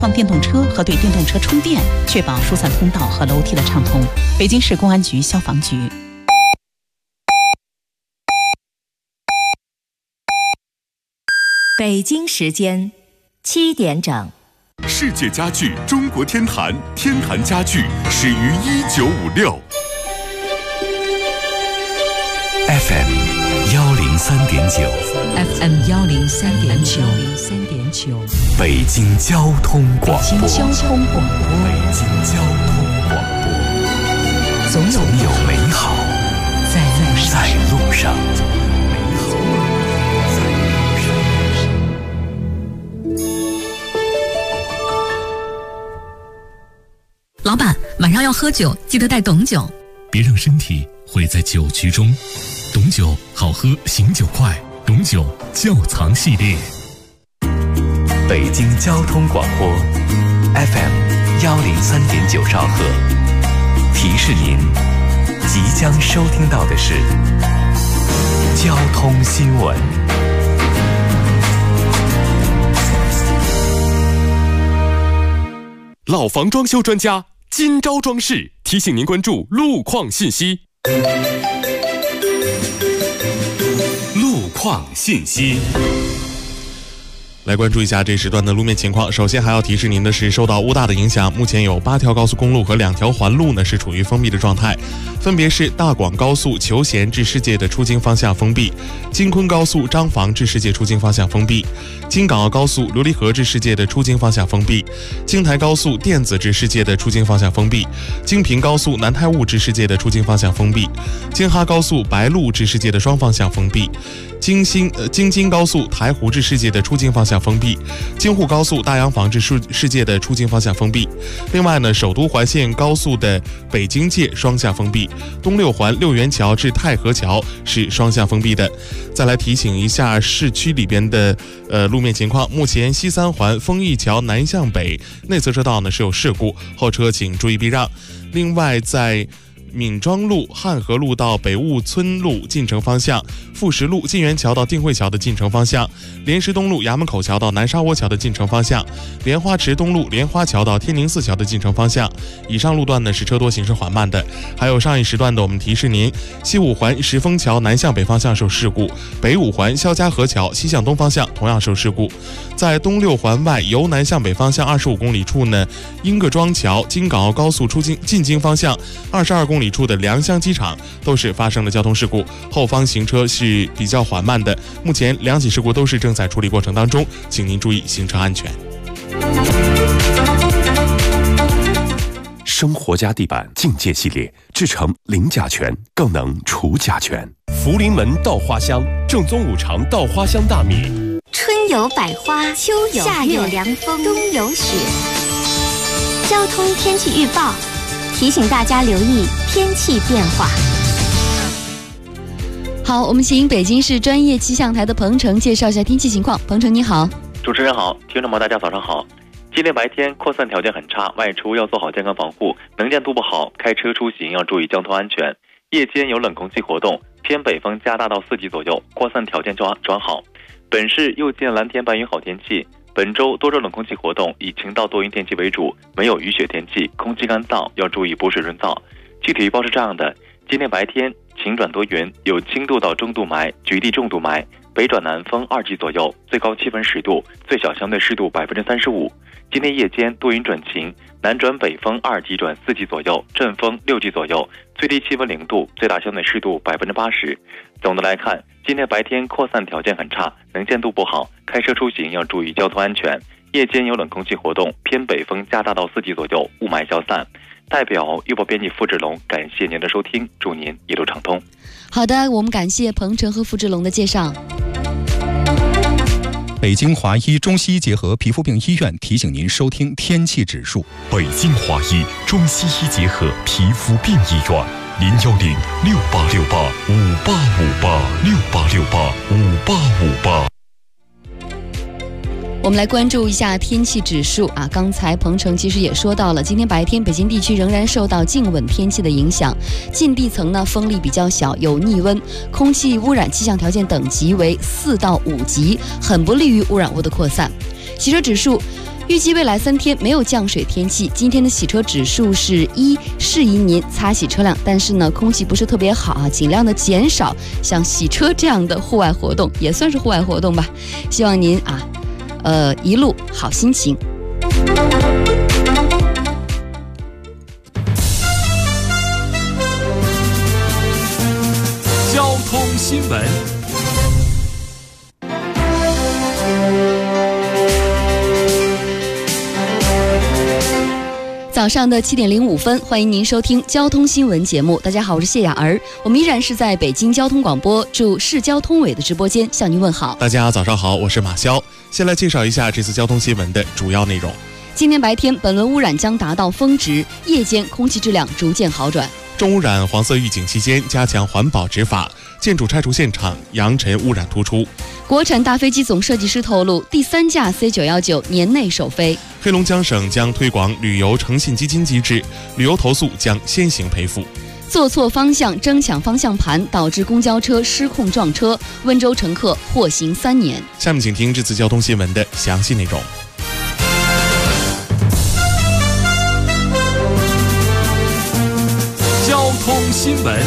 放电动车和对电动车充电，确保疏散通道和楼梯的畅通。北京市公安局消防局。 北京时间7点整。 世界家具中国天坛，天坛家具始于1956。FM 103.9 FM 103.9 北京交通广播。 北京交通广播。 北京交通广播。总有美好在路上。 老板，晚上要喝酒，记得带董酒。 别让身体毁在酒局中。董酒好喝，醒酒快。董酒窖藏系列。 北京交通广播 FM 103.9兆赫，提示您即将收听到的是交通新闻。老房装修专家金招装饰提醒您关注路况信息。路况信息。来关注一下这时段的路面情况。首先还要提示您的是，受到乌大的影响，目前有8条高速公路和2条环路呢是处于封闭的状态，分别是大广高速求贤至世界的出京方向封闭，京昆高速张坊至世界出京方向封闭，京港澳高速琉璃河至世界的出京方向封闭，京台高速电子至世界的出京方向封闭，京平高速南太坞至世界的出京方向封闭，京哈高速白鹿至世界的双方向封闭，京津高速台湖至世界的出京方向封闭，京沪高速大洋坊至世界的出京方向封闭。另外呢，首都环线高速的北京界双向封闭，东六环六元桥至太和桥是双向封闭的。再来提醒一下市区里边的路面情况，目前西三环丰益桥南向北内侧车道呢是有事故，后车请注意避让。另外在闵庄路、汉河路到北坞村路进城方向，富石路、晋源桥到定慧桥的进城方向，莲石东路衙门口桥到南沙窝桥的进城方向，莲花池东路莲花桥到天宁寺桥的进城方向。以上路段呢是车多行驶缓慢的。还有上一时段的我们提示您，西五环石峰桥南向北方向受事故，北五环肖家河桥西向东方向同样受事故。在东六环外由南向北方向25公里处呢，英各庄桥京港澳高速进京方向22公里处的良乡机场都是发生了交通事故，后方行车是比较缓慢的。目前2起事故都是正在处理过程当中，请您注意行车安全。 生活家地板境界系列制成零甲醛，更能除甲醛。福临门稻花香，正宗5常稻花香大米。 春有百花，秋有夏有凉风，冬有雪。交通天气预报提醒大家留意天气变化。 好，我们请北京市专业气象台的彭程介绍一下天气情况。彭程你好。 主持人好，听众们大家早上好。今天白天扩散条件很差，外出要做好健康防护，能见度不好，开车出行要注意交通安全。夜间有冷空气活动，偏北风加大到4级左右，扩散条件转好。本市又见蓝天白云好天气。本周多州冷空气活动以晴到多云天气为主，没有雨雪天气，空气干燥，要注意补水润燥。具体预报是这样的：今天白天晴转多云，有轻度到中度霾，局地重度霾，北转南风2级左右，最高气温10度，最小相对湿度35%。今天夜间多云转晴，南转北风2级转4级左右，阵风6级左右，最低气温0度，最大相对湿度80%。总的来看，今天白天扩散条件很差，能见度不好，开车出行要注意交通安全。夜间有冷空气活动，偏北风加大到4级左右，雾霾消散。代表预报编辑付志龙，感谢您的收听，祝您一路畅通。 好的，我们感谢彭程和付志龙的介绍。 北京华医中西医结合皮肤病医院提醒您收听天气指数。 北京华医中西医结合皮肤病医院，0106868585858，68685858。 我们来关注一下天气指数啊。刚才彭程其实也说到了，今天白天北京地区仍然受到静稳天气的影响，近地层呢风力比较小，有逆温，空气污染气象条件等级为4到5级，很不利于污染物的扩散。洗车指数预计未来3天没有降水天气，今天的洗车指数是1，适宜您擦洗车辆，但是呢，空气不是特别好啊，尽量的减少像洗车这样的户外活动，也算是户外活动吧。希望您一路好心情。 交通新闻。 早上的7点05分，欢迎您收听交通新闻节目。大家好，我是谢雅儿，我们依然是在北京交通广播驻市交通委的直播间向您问好。 大家早上好，我是马潇。先来介绍一下这次交通新闻的主要内容。 今天白天，本轮污染将达到峰值，夜间空气质量逐渐好转。 重污染黄色预警期间，加强环保执法，建筑拆除现场扬尘污染突出。 国产大飞机总设计师透露，第3架 C919年内首飞。 黑龙江省将推广旅游诚信基金机制，旅游投诉将先行赔付。 坐错方向争抢方向盘，导致公交车失控撞车，温州乘客获刑3年。 下面请听这次交通新闻的详细内容。 交通新闻。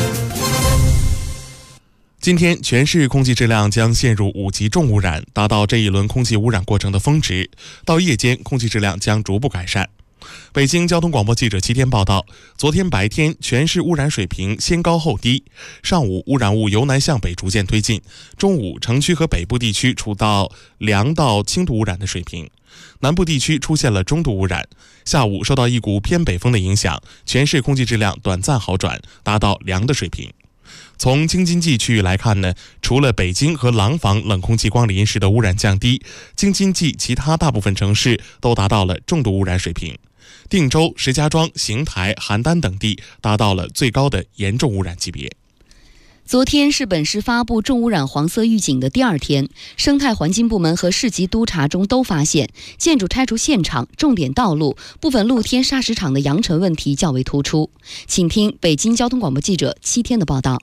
今天，全市空气质量将陷入5级重污染，达到这一轮空气污染过程的峰值。到夜间，空气质量将逐步改善。北京交通广播记者7天报道，昨天白天全市污染水平先高后低，上午污染物由南向北逐渐推进，中午城区和北部地区处到良到轻度污染的水平，南部地区出现了中度污染。下午受到一股偏北风的影响，全市空气质量短暂好转，达到良的水平。从京津冀区域来看呢，除了北京和廊坊冷空气光临时的污染降低，京津冀其他大部分城市都达到了重度污染水平。定州、石家庄、邢台、邯郸等地达到了最高的严重污染级别。 昨天是本市发布重污染黄色预警的第2天，生态环境部门和市级督查中都发现，建筑拆除现场、重点道路、部分露天砂石场的扬尘问题较为突出。请听北京交通广播记者7天的报道。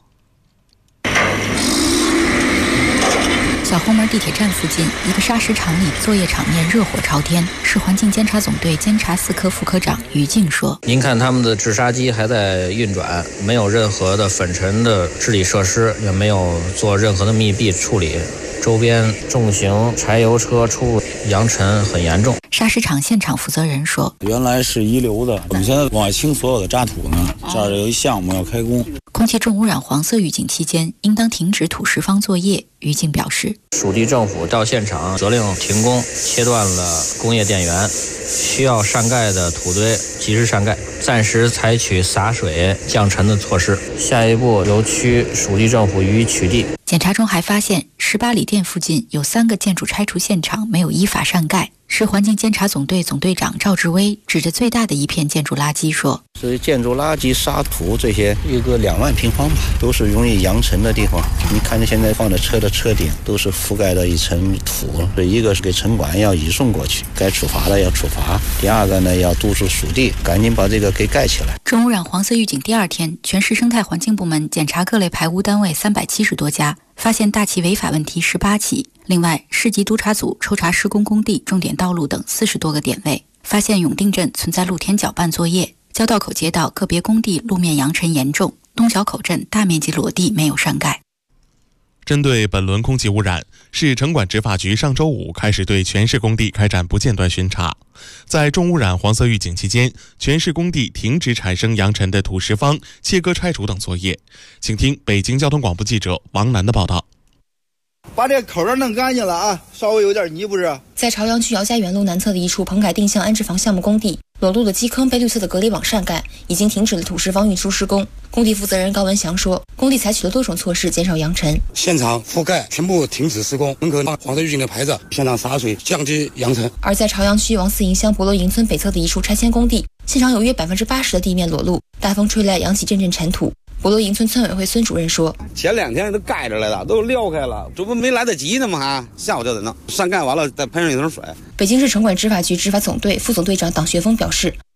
小红门地铁站附近一个砂石场里，作业场面热火朝天。市环境监察总队监察4科副科长于静说：“ 您看他们的治沙机还在运转，没有任何的粉尘的治理设施，也没有做任何的密闭处理。周边重型柴油车出入，扬尘很严重。” 砂石场现场负责人说：“ 原来是遗留的，我们现在往外清所有的渣土呢。这儿有一项目要开工。 空气重污染黄色预警期间，应当停止土石方作业。”于静表示， 属地政府到现场责令停工，切断了工业电源，需要上盖的土堆及时上盖，暂时采取洒水降尘的措施。下一步由区属地政府予以取缔。 检查中还发现18里店附近有3个建筑拆除现场没有依法上盖。市环境监察总队总队长赵志威指着最大的一片建筑垃圾说：“ 是建筑垃圾、沙土这些，一个2万平方吧，都是容易扬尘的地方。你看着现在放的车的车顶都是覆盖了一层土，所以一个是给城管要移送过去，该处罚的要处罚；第二个呢，要督促属地赶紧把这个给盖起来。” 重污染黄色预警第2天，全市生态环境部门检查各类排污单位370多家，发现大气违法问题18起。另外，市级督查组抽查施工工地、重点道路等40多个点位，发现永定镇存在露天搅拌作业，交道口街道个别工地路面扬尘严重，东小口镇大面积裸地没有上盖。 针对本轮空气污染，市城管执法局上周5开始对全市工地开展不间断巡查。在重污染黄色预警期间，全市工地停止产生扬尘的土石方、切割拆除等作业。请听北京交通广播记者王楠的报道。 把这口罩弄干净了啊，稍微有点泥不是？ 在朝阳区姚家园路南侧的一处棚改定向安置房项目工地，裸露的基坑被绿色的隔离网上盖，已经停止了土石方运输施工。工地负责人高文祥说，工地采取了多种措施减少扬尘， 现场覆盖全部停止施工，门口放黄色预警的牌子，现场洒水降低扬尘。 而在朝阳区王四营乡博罗营村北侧的一处拆迁工地，现场有约80%的地面裸露，大风吹来扬起阵阵尘土。博罗营村村委会孙主任说， 前2天都盖着来了，都撩开了，这不没来得及呢吗？还下午就得弄，上盖完了再喷上一层水。 北京市城管执法局执法总队副总队长党学峰表示，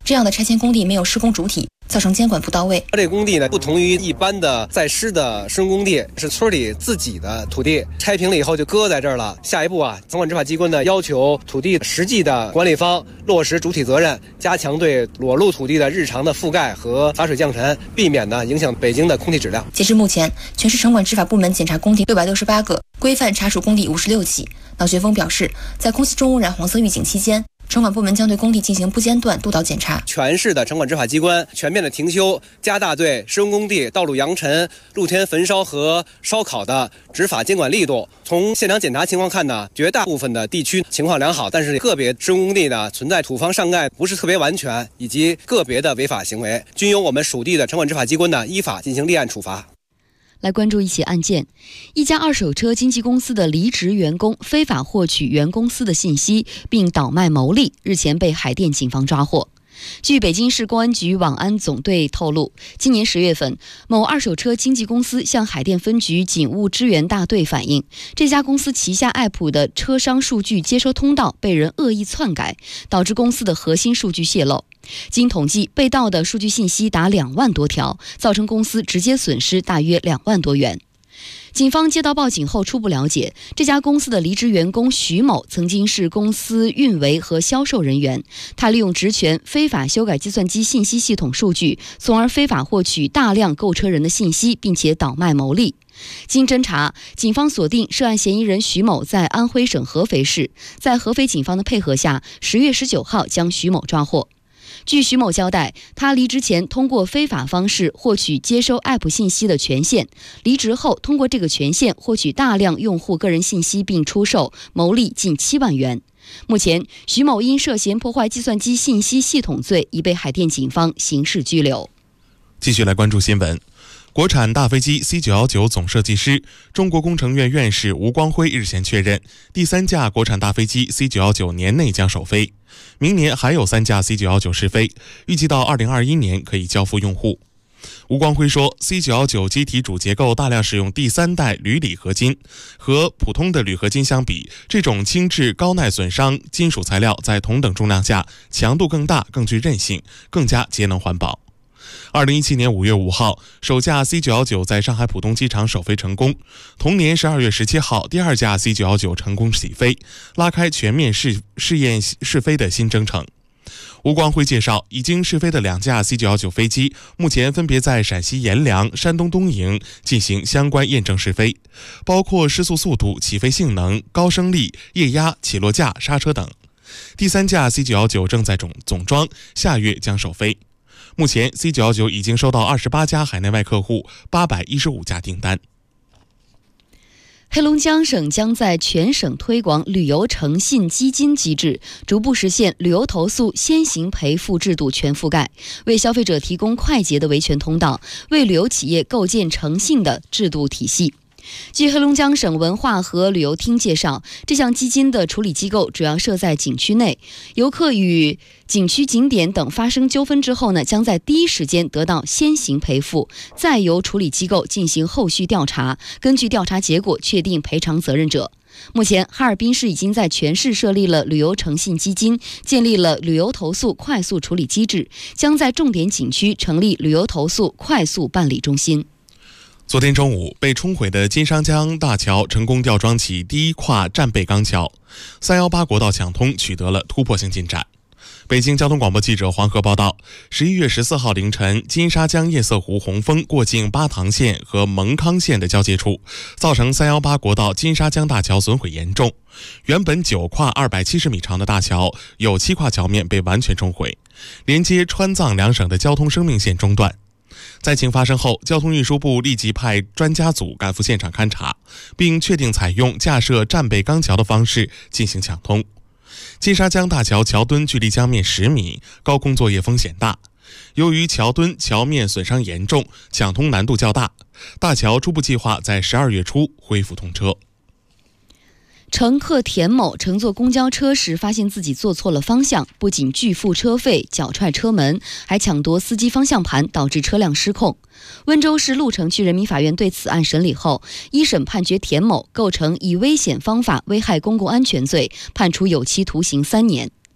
这样的拆迁工地没有施工主体，造成监管不到位。 这工地呢，不同于一般的在施的施工工地，是村里自己的土地，拆平了以后就搁在这儿了。下一步啊，城管执法机关呢要求土地实际的管理方落实主体责任，加强对裸露土地的日常的覆盖和洒水降尘，避免呢影响北京的空气质量。 截至目前，全市城管执法部门检查工地668个，规范查处工地56起。脑学峰表示，在空气重污染黄色预警期间，城管部门将对工地进行不间断督导检查。 全市的城管执法机关全面的停修，加大对施工工地道路扬尘、露天焚烧和烧烤的执法监管力度。从现场检查情况看呢，绝大部分的地区情况良好，但是个别施工工地呢存在土方上盖不是特别完全，以及个别的违法行为，均由我们属地的城管执法机关呢依法进行立案处罚。 来关注一起案件，一家二手车经纪公司的离职员工非法获取原公司的信息并倒卖牟利，日前被海淀警方抓获。据北京市公安局网安总队透露，今年10月份，某二手车经纪公司向海淀分局警务支援大队反映，这家公司旗下 App 的车商数据接收通道被人恶意篡改，导致公司的核心数据泄露。经统计，被盗的数据信息达2万多条，造成公司直接损失大约2万多元。警方接到报警后初步了解，这家公司的离职员工徐某曾经是公司运维和销售人员，他利用职权非法修改计算机信息系统数据，从而非法获取大量购车人的信息，并且倒卖牟利。经侦查，警方锁定涉案嫌疑人徐某在安徽省合肥市，在合肥警方的配合下，10月19号将徐某抓获。据徐某交代，他离职前通过非法方式获取接收 App 信息的权限，离职后通过这个权限获取大量用户个人信息并出售，牟利近7万元。目前，徐某因涉嫌破坏计算机信息系统罪，已被海淀警方刑事拘留。 继续来关注新闻。国产大飞机 C919 总设计师、中国工程院院士吴光辉日前确认，第3架国产大飞机 C919 年内将首飞，明年还有3架 C919 试飞，预计到2021年可以交付用户。吴光辉说 ，C919 机体主结构大量使用第3代铝锂合金，和普通的铝合金相比，这种轻质高耐损伤金属材料在同等重量下强度更大、更具韧性、更加节能环保。2017年5月5号，首架 C919 在上海浦东机场首飞成功。同年12月17号，第2架 C919 成功起飞，拉开全面试验试飞的新征程。吴光辉介绍，已经试飞的2架 C919 飞机，目前分别在陕西阎良、山东东营进行相关验证试飞，包括失速速度、起飞性能、高升力、液压、起落架、刹车等。第3架 C919 正在总装，下月将首飞。目前 C919 已经收到28家海内外客户815家订单。 黑龙江省将在全省推广旅游诚信基金机制，逐步实现旅游投诉先行赔付制度全覆盖，为消费者提供快捷的维权通道，为旅游企业构建诚信的制度体系。据黑龙江省文化和旅游厅介绍，这项基金的处理机构主要设在景区内，游客与景区景点等发生纠纷之后呢，将在第一时间得到先行赔付，再由处理机构进行后续调查，根据调查结果确定赔偿责任者。目前，哈尔滨市已经在全市设立了旅游诚信基金，建立了旅游投诉快速处理机制，将在重点景区成立旅游投诉快速办理中心。 昨天中午，被冲毁的金沙江大桥成功吊装起第1跨战备钢桥，318国道抢通取得了突破性进展。北京交通广播记者黄河报道，11月14号凌晨，金沙江夜色湖洪峰过境巴塘县和蒙康县的交界处，造成318国道金沙江大桥损毁严重。原本9跨270米长的大桥，有7跨桥面被完全冲毁，连接川藏2省的交通生命线中断。灾情发生后，交通运输部立即派专家组赶赴现场勘查，并确定采用架设战备钢桥的方式进行抢通。金沙江大桥桥墩距离江面10米，高空作业风险大。由于桥墩、桥面损伤严重，抢通难度较大，大桥初步计划在12月初恢复通车。 乘客田某乘坐公交车时发现自己坐错了方向，不仅拒付车费、脚踹车门，还抢夺司机方向盘，导致车辆失控。温州市鹿城区人民法院对此案审理后，一审判决田某构成以危险方法危害公共安全罪，判处有期徒刑3年。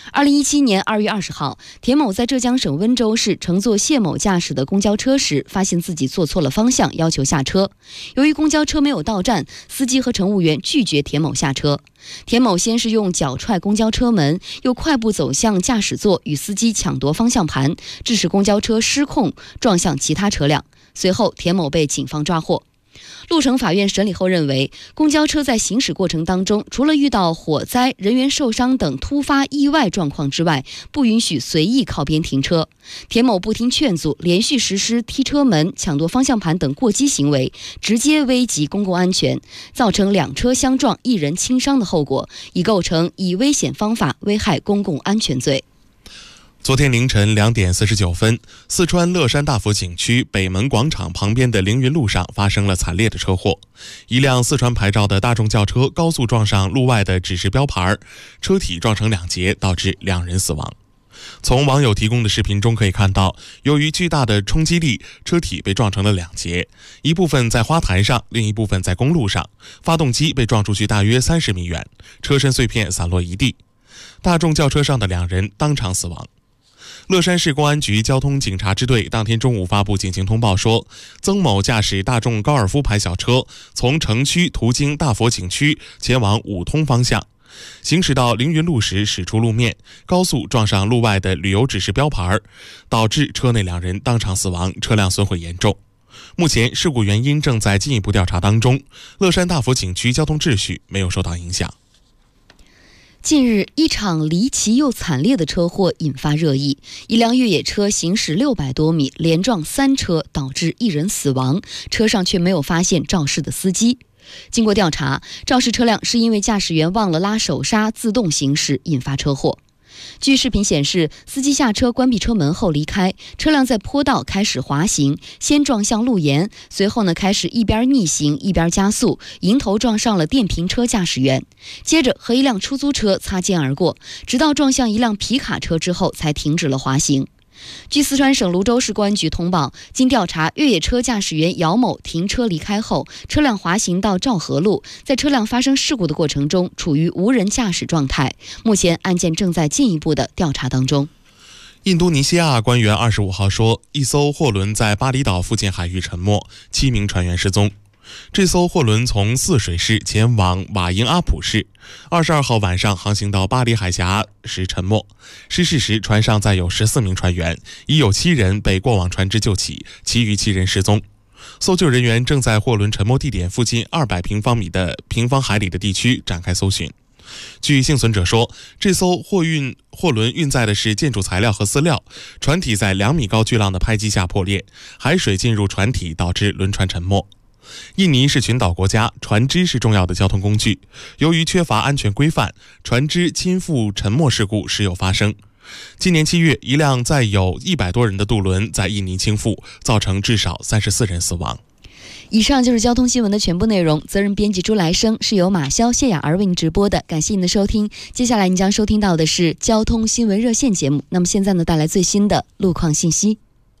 2017年2月20号，田某在浙江省温州市乘坐谢某驾驶的公交车时，发现自己坐错了方向，要求下车。由于公交车没有到站，司机和乘务员拒绝田某下车。田某先是用脚踹公交车门，又快步走向驾驶座，与司机抢夺方向盘，致使公交车失控撞向其他车辆。随后，田某被警方抓获。鹿城法院审理后认为，公交车在行驶过程当中，除了遇到火灾、人员受伤等突发意外状况之外，不允许随意靠边停车。田某不听劝阻，连续实施踢车门、抢夺方向盘等过激行为，直接危及公共安全，造成2车相撞、1人轻伤的后果，已构成以危险方法危害公共安全罪。 昨天凌晨2点49分，四川乐山大佛景区北门广场旁边的凌云路上发生了惨烈的车祸。一辆四川牌照的大众轿车高速撞上路外的指示标牌，车体撞成2截，导致2人死亡。从网友提供的视频中可以看到，由于巨大的冲击力，车体被撞成了2截，一部分在花坛上，另一部分在公路上，发动机被撞出去大约30米远，车身碎片散落一地。大众轿车上的2人当场死亡。乐山市公安局交通警察支队当天中午发布警情通报说，曾某驾驶大众高尔夫牌小车从城区途经大佛景区前往五通方向，行驶到凌云路时驶出路面，高速撞上路外的旅游指示标牌，导致车内2人当场死亡，车辆损毁严重。目前事故原因正在进一步调查当中，乐山大佛景区交通秩序没有受到影响。 近日，一场离奇又惨烈的车祸引发热议。一辆越野车行驶600多米，连撞3车，导致1人死亡，车上却没有发现肇事的司机。经过调查，肇事车辆是因为驾驶员忘了拉手刹自动行驶，引发车祸。据视频显示，司机下车关闭车门后离开，车辆在坡道开始滑行，先撞向路沿，随后开始一边逆行一边加速，迎头撞上了电瓶车驾驶员，接着和一辆出租车擦肩而过，直到撞向一辆皮卡车之后才停止了滑行。据四川省泸州市公安局通报，经调查，越野车驾驶员姚某停车离开后，车辆滑行到肇河路，在车辆发生事故的过程中处于无人驾驶状态。目前案件正在进一步的调查当中。 印度尼西亚官员25号说，一艘货轮在巴厘岛附近海域沉没，7名船员失踪。这艘货轮从泗水市前往瓦因阿普市，22号晚上航行到巴黎海峡时沉没。失事时，船上载有14名船员，已有7人被过往船只救起，其余7人失踪。搜救人员正在货轮沉没地点附近200平方海里的地区展开搜寻。据幸存者说，这艘货轮运载的是建筑材料和饲料，船体在2米高巨浪的拍击下破裂，海水进入船体，导致轮船沉没。印尼是群岛国家，船只是重要的交通工具。由于缺乏安全规范，船只倾覆沉没事故时有发生。今年7月，一辆载有100多人的渡轮在印尼倾覆，造成至少34人死亡。 以上就是交通新闻的全部内容，责任编辑朱来生，是由马潇、谢雅儿为您直播的，感谢您的收听。接下来您将收听到的是交通新闻热线节目，那么现在带来最新的路况信息。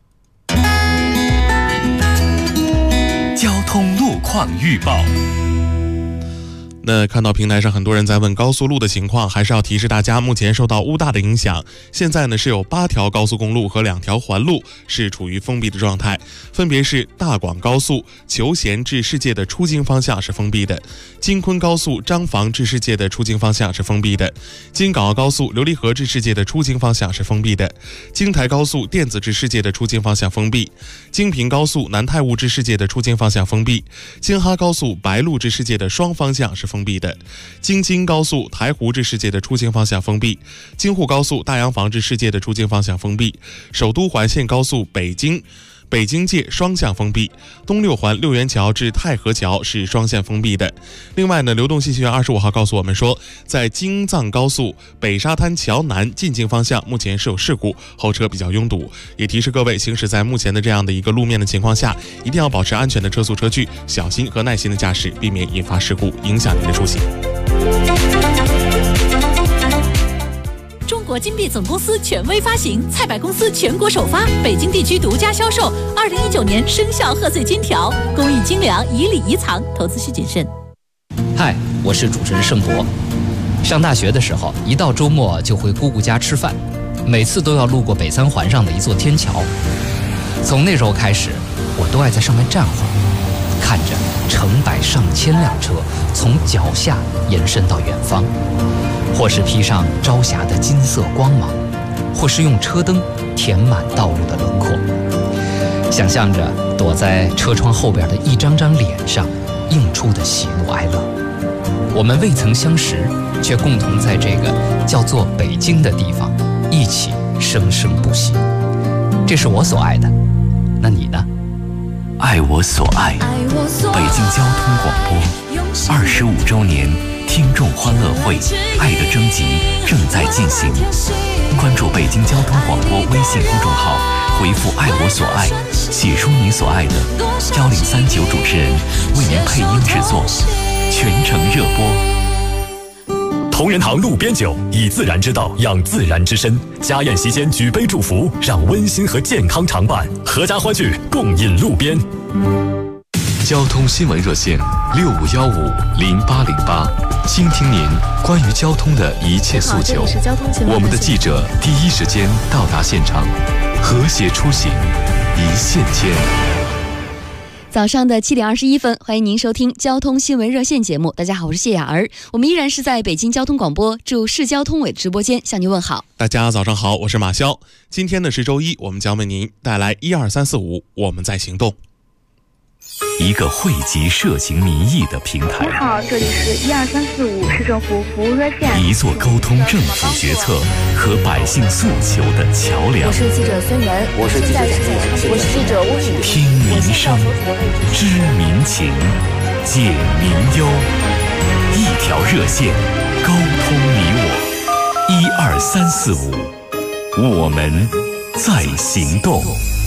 交通路况预报。 那看到平台上很多人在问高速路的情况，还是要提示大家，目前受到乌大的影响，现在是有8条高速公路和2条环路是处于封闭的状态，分别是大广高速求贤至世界的出京方向是封闭的，京昆高速张坊至世界的出京方向是封闭的，京港澳高速琉璃河至世界的出京方向是封闭的，京台高速电子至世界的出京方向封闭，京平高速南泰坞至世界的出京方向封闭，京哈高速白鹿至世界的双方向是封闭的，京津高速台湖至世界的出京方向封闭，京沪高速大洋坊至世界的出京方向封闭，首都环线高速北京界双向封闭，东六环六元桥至太和桥是双向封闭的。另外流动信息源25号告诉我们说，在京藏高速北沙滩桥南进京方向目前是有事故，后车比较拥堵，也提示各位行驶在目前的这样的一个路面的情况下，一定要保持安全的车速车距，小心和耐心的驾驶，避免引发事故影响您的出行。 中国金币总公司权威发行，菜百公司全国首发，北京地区独家销售。2019年生肖贺岁金条，工艺精良，以礼仪藏，投资需谨慎。 嗨，我是主持人盛博。 上大学的时候，一到周末就回姑姑家吃饭，每次都要路过北三环上的一座天桥。从那时候开始，我都爱在上面站会儿，看着成百上千辆车从脚下延伸到远方，或是披上朝霞的金色光芒，或是用车灯填满道路的轮廓。想象着躲在车窗后边的一张张脸上映出的喜怒哀乐。我们未曾相识，却共同在这个叫做北京的地方一起生生不息。这是我所爱的，那你呢？ 爱我所爱，北京交通广播25周年听众欢乐会爱的征集正在进行，关注北京交通广播微信公众号，回复爱我所爱，写出你所爱的，1039主持人为您配音制作，全程热播。 同仁堂路边酒，以自然之道养自然之身。家宴席间举杯祝福，让温馨和健康常伴。阖家欢聚，共饮路边。 交通新闻热线65150808，倾听您关于交通的一切诉求。我们的记者第一时间到达现场，和谐出行，一线牵。 早上的7点21分，欢迎您收听交通新闻热线节目。大家好，我是谢雅儿，我们依然是在北京交通广播驻市交通委直播间向您问好。 大家早上好，我是马潇。今天呢是周一，我们将为您带来12345，我们在行动。 一个汇集社情民意的平台。 你好，这里是12345市政府服务热线。 一座沟通政府决策和百姓诉求的桥梁。 我是记者孙源， 我是记者陈岩， 我是记者吴雨。 听民声，知民情，解民忧，一条热线，沟通你我。12345，我们在行动。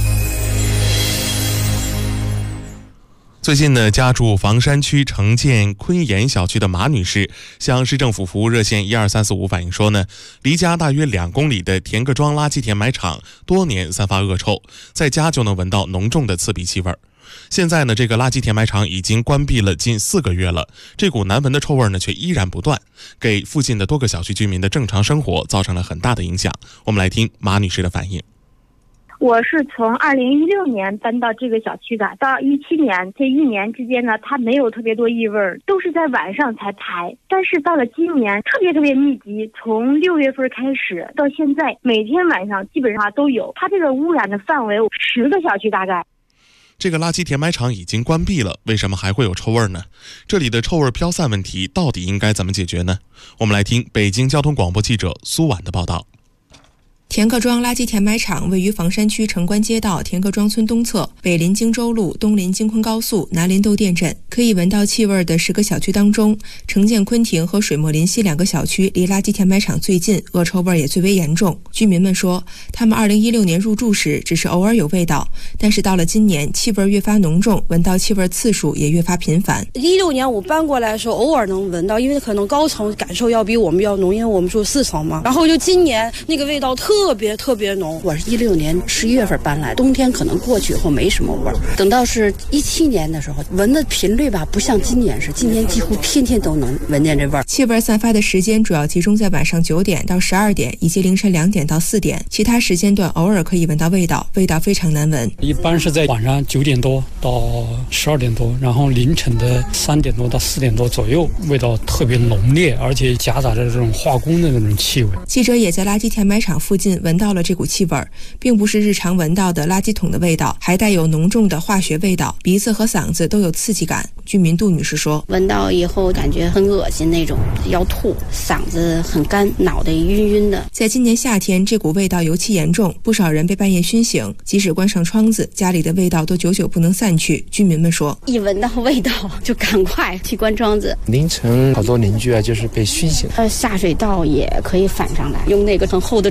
最近呢，家住房山区城建昆岩小区的马女士向市政府服务热线12345反映说呢，离家大约2公里的田各庄垃圾填埋场多年散发恶臭，在家就能闻到浓重的刺鼻气味。现在呢，这个垃圾填埋场已经关闭了近4个月了，这股难闻的臭味呢却依然不断，给附近的多个小区居民的正常生活造成了很大的影响。我们来听马女士的反应。 我是从2016年搬到这个小区的，到17年这1年之间呢，它没有特别多异味，都是在晚上才排。但是到了今年特别密集，从6月份开始到现在，每天晚上基本上都有。它这个污染的范围10个小区大概。 这个垃圾填埋场已经关闭了，为什么还会有臭味呢？这里的臭味飘散问题到底应该怎么解决呢？我们来听北京交通广播记者苏婉的报道。 田各庄垃圾填埋场位于房山区城关街道田各庄村东侧，北临荆州路，东临京昆高速，南临窦店镇。可以闻到气味的10个小区当中，城建昆亭和水墨林溪2个小区离垃圾填埋场最近，恶臭味也最为严重。居民们说，他们2016年入住时只是偶尔有味道，但是到了今年，气味越发浓重，闻到气味次数也越发频繁。 16年我搬过来的时候，偶尔能闻到，因为可能高层感受要比我们要浓，因为我们住4层嘛。然后就今年那个味道特别浓。 我是16年11月份搬来，冬天可能过去以后没什么味儿，等到是17年的时候，闻的频率吧不像今年是，今年几乎天天都能闻见这味儿。 气味散发的时间主要集中在晚上9点到12点以及凌晨2点到4点，其他时间段偶尔可以闻到味道，味道非常难闻。 一般是在晚上9点多到12点多，然后凌晨的3点多到4点多左右，味道特别浓烈，而且夹杂着这种化工的那种气味。 记者也在垃圾填埋场附近闻到了这股气味，并不是日常闻到的垃圾桶的味道，还带有浓重的化学味道，鼻子和嗓子都有刺激感。居民杜女士说， 闻到以后感觉很恶心那种，要吐，嗓子很干，脑袋晕晕的。 在今年夏天，这股味道尤其严重，不少人被半夜熏醒，即使关上窗子，家里的味道都久久不能散去。居民们说， 一闻到味道就赶快去关窗子。 凌晨好多邻居就是被熏醒， 下水道也可以反上来，用那个很厚的纸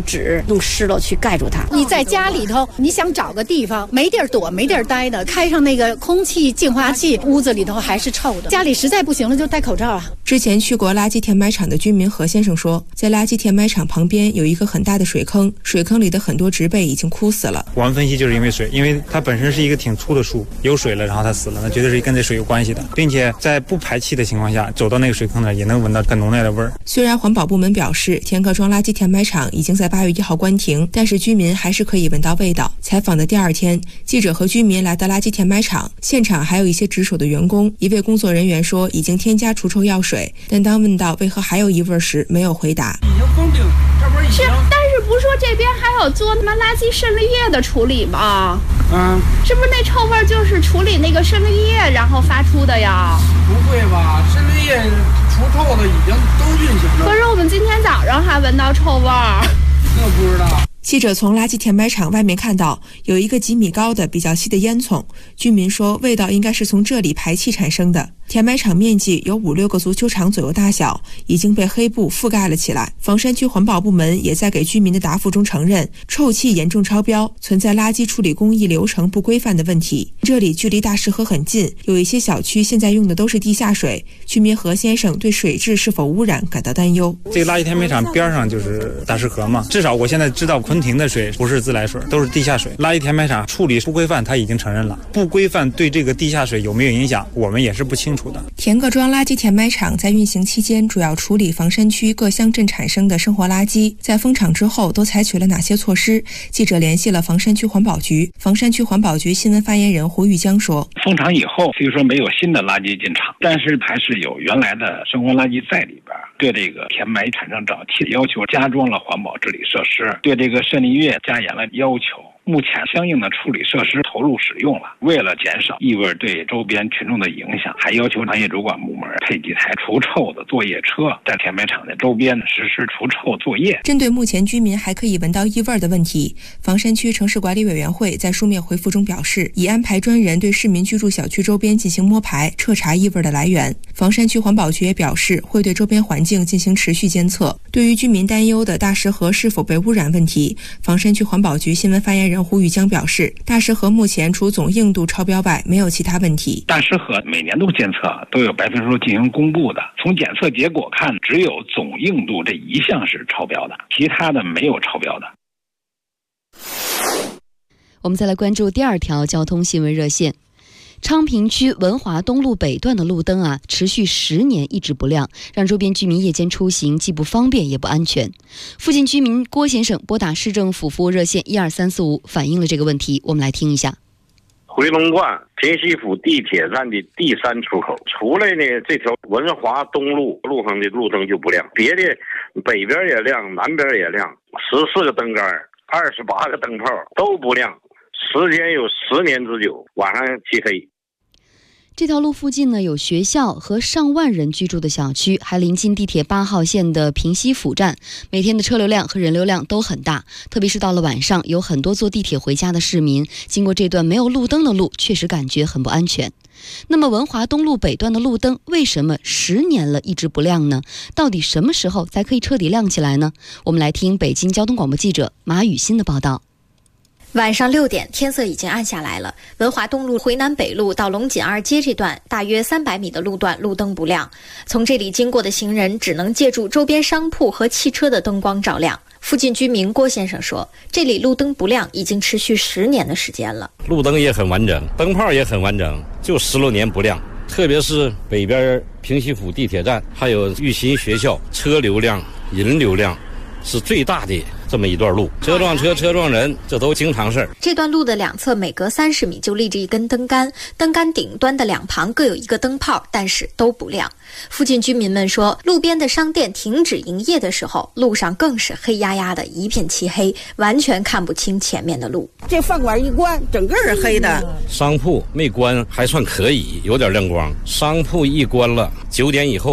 弄湿了去盖住它。 你在家里头，你想找个地方没地儿躲没地儿待的，开上那个空气净化器，屋子里头还是臭的。家里实在不行了就戴口罩啊。 之前去过垃圾填埋场的居民何先生说，在垃圾填埋场旁边有一个很大的水坑，水坑里的很多植被已经枯死了。 我们分析就是因为水，因为它本身是一个挺粗的树，有水了然后它死了，那绝对是跟这水有关系的，并且在不排气的情况下走到那个水坑呢，也能闻到很浓烈的味儿。 虽然环保部门表示田各庄垃圾填埋场已经在8月1号关停，但是居民还是可以闻到味道。采访的第二天，记者和居民来到垃圾填埋场，现场还有一些值守的员工。一位工作人员说已经添加除臭药水，但当问到为何还有异味时，没有回答。 已经封顶，这不是已经？是，但是不是说这边还有做垃圾渗滤液的处理吗？是不是那臭味就是处理那个渗滤液然后发出的呀？ 不会吧，渗滤液除臭的已经都运行了。可是我们今天早上还闻到臭味儿，这不知道。 记者从垃圾填埋场外面看到有一个几米高的比较细的烟囱，居民说味道应该是从这里排气产生的。填埋场面积有5-6个足球场左右大小，已经被黑布覆盖了起来。房山区环保部门也在给居民的答复中承认，臭气严重超标，存在垃圾处理工艺流程不规范的问题。这里距离大石河很近，有一些小区现在用的都是地下水。居民何先生对水质是否污染感到担忧。 这个垃圾填埋场边上就是大石河嘛，至少我现在知道昆亭的水不是自来水，都是地下水。垃圾填埋场处理不规范，他已经承认了。不规范对这个地下水有没有影响，我们也是不清楚。 田各庄垃圾填埋场在运行期间主要处理房山区各乡镇产生的生活垃圾，在封场之后都采取了哪些措施？记者联系了房山区环保局，房山区环保局新闻发言人胡玉江说， 封场以后虽说没有新的垃圾进场，但是还是有原来的生活垃圾在里边，对这个填埋产生沼气要求加装了环保治理设施，对这个渗滤液加严了要求。目前相应的处理设施投入使用了，为了减少异味对周边群众的影响，还要求行业主管部门配几台除臭的作业车，在填埋场的周边实施除臭作业。 针对目前居民还可以闻到异味的问题，房山区城市管理委员会在书面回复中表示，已安排专人对市民居住小区周边进行摸排，彻查异味的来源。房山区环保局也表示，会对周边环境进行持续监测。对于居民担忧的大石河是否被污染问题，房山区环保局新闻发言人胡玉江表示，大石河目前除总硬度超标外没有其他问题。 大石河每年都监测，都有白皮书进行公布的，从检测结果看，只有总硬度这一项是超标的，其他的没有超标的。 我们再来关注第二条交通新闻热线。昌平区文华东路北段的路灯持续10年一直不亮，让周边居民夜间出行既不方便也不安全。附近居民郭先生拨打市政府服务热线12345反映了这个问题，我们来听一下。 回龙观平西府地铁站的第3出口出来呢，这条文华东路路上的路灯就不亮，别的北边也亮，南边也亮，14个灯杆，28个灯泡都不亮，时间有10年之久，晚上漆黑。 这条路附近呢，有学校和上万人居住的小区，还临近地铁8号线的平西府站，每天的车流量和人流量都很大，特别是到了晚上，有很多坐地铁回家的市民经过这段没有路灯的路，确实感觉很不安全。那么文华东路北段的路灯为什么10年了一直不亮呢？到底什么时候才可以彻底亮起来呢？我们来听北京交通广播记者马雨欣的报道。 晚上6点，天色已经暗下来了。文华东路回南北路到龙井二街这段大约300米的路段路灯不亮，从这里经过的行人只能借助周边商铺和汽车的灯光照亮。附近居民郭先生说，这里路灯不亮已经持续10年的时间了。 路灯也很完整，灯泡也很完整，就10多年不亮。特别是北边平西府地铁站，还有育新学校，车流量、人流量是最大的这么一段路，车撞车、车撞人，这都经常事儿。 这段路的两侧每隔30米就立着一根灯杆，灯杆顶端的两旁各有一个灯泡，但是都不亮。附近居民们说，路边的商店停止营业的时候，路上更是黑压压的一片漆黑，完全看不清前面的路。 这饭馆一关，整个是黑的。 商铺没关还算可以，有点亮光。商铺一关了，9点以后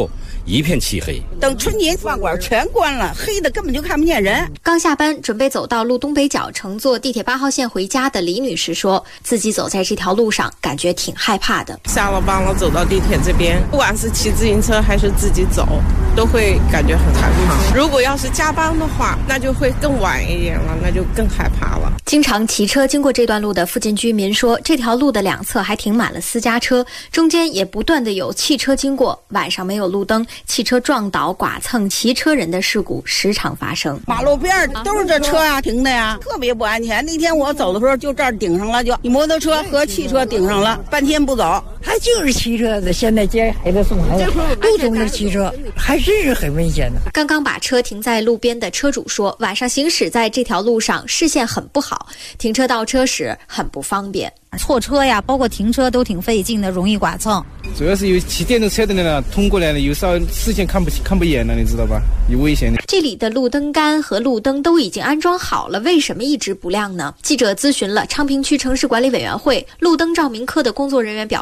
一片漆黑。 等春节饭馆全关了，黑的根本就看不见人。 刚下班准备走到路东北角乘坐地铁8号线回家的李女士说，自己走在这条路上感觉挺害怕的。 下了班了，走到地铁这边，不管是骑自行车还是自己走，都会感觉很害怕。如果要是加班的话，那就会更晚一点了，那就更害怕了。 经常骑车经过这段路的附近居民说，这条路的两侧还停满了私家车，中间也不断的有汽车经过，晚上没有路灯，汽车撞倒剐蹭骑车人的事故时常发生。 马路边都是这车啊停的呀，特别不安全。那天我走的时候就这儿顶上了，就摩托车和汽车顶上了，半天不走。 还就是骑车的，现在街还得送来了，路中的骑车还真是很危险的。 刚刚把车停在路边的车主说，晚上行驶在这条路上视线很不好，停车倒车时很不方便。 错车呀，包括停车都挺费劲的，容易剐蹭。 主要是有骑电动车的人呢，通过来了，有时候视线看不远了，你知道吧？有危险的。 这里的路灯杆和路灯都已经安装好了，为什么一直不亮呢？记者咨询了昌平区城市管理委员会路灯照明科的工作人员表